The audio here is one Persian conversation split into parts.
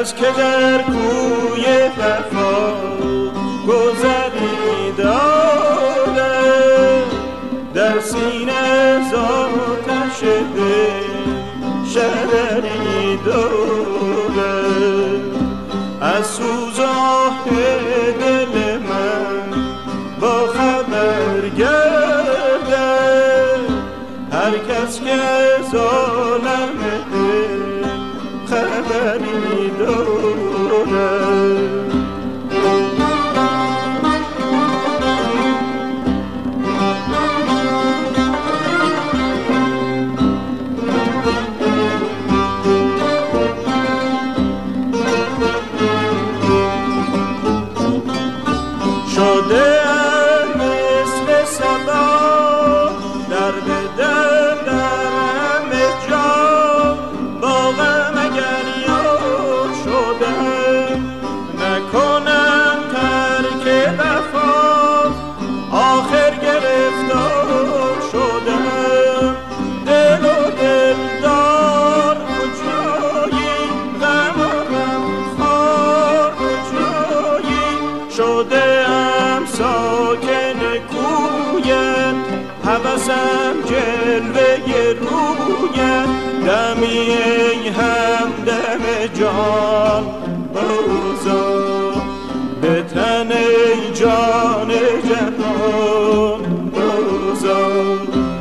کس که در کوی وفا گذری داره، در سینه ذاتش دل شرری داره. از سوزاه دل من با خبر گرده، هر کس که ظالم دل خبری داره. شده مثل صبا در بدر در همه جا، با غم اگر یار شدم نکنم ترک وفا، آخر گرفتار شدم. دل و دلدار کجایی، غم و غمخوار کجایی، شده ساکن کویت، هوسم جلوه رویت، دمی ای همدم جان بازا، به تن ای جان جهان بازا.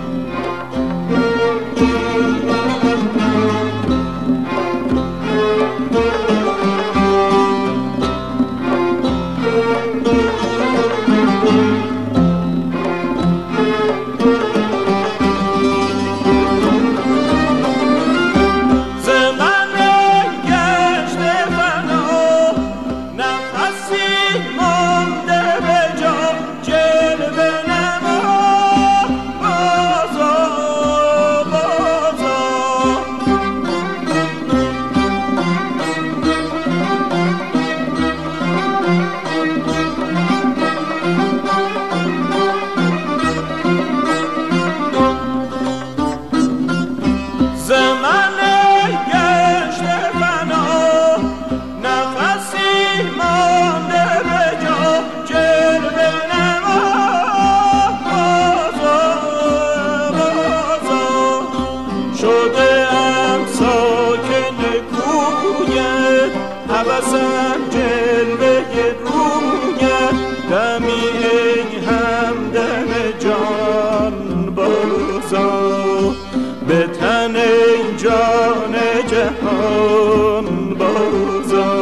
هوسم جلوه رویت، دمی ای همدم جان بازا، به تن ای جان جهان بازا.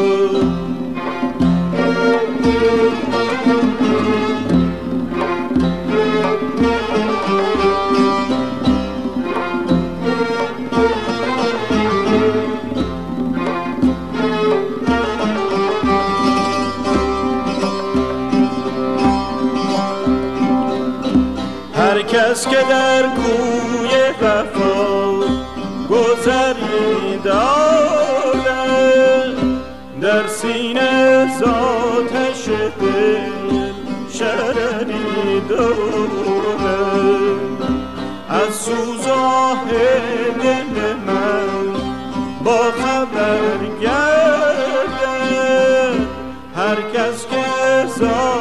هر کس که در کوی وفا گذری داره، در سینه ذاتش دل شرری داره. از سوزاه دل من با خبر گرده، هر کس که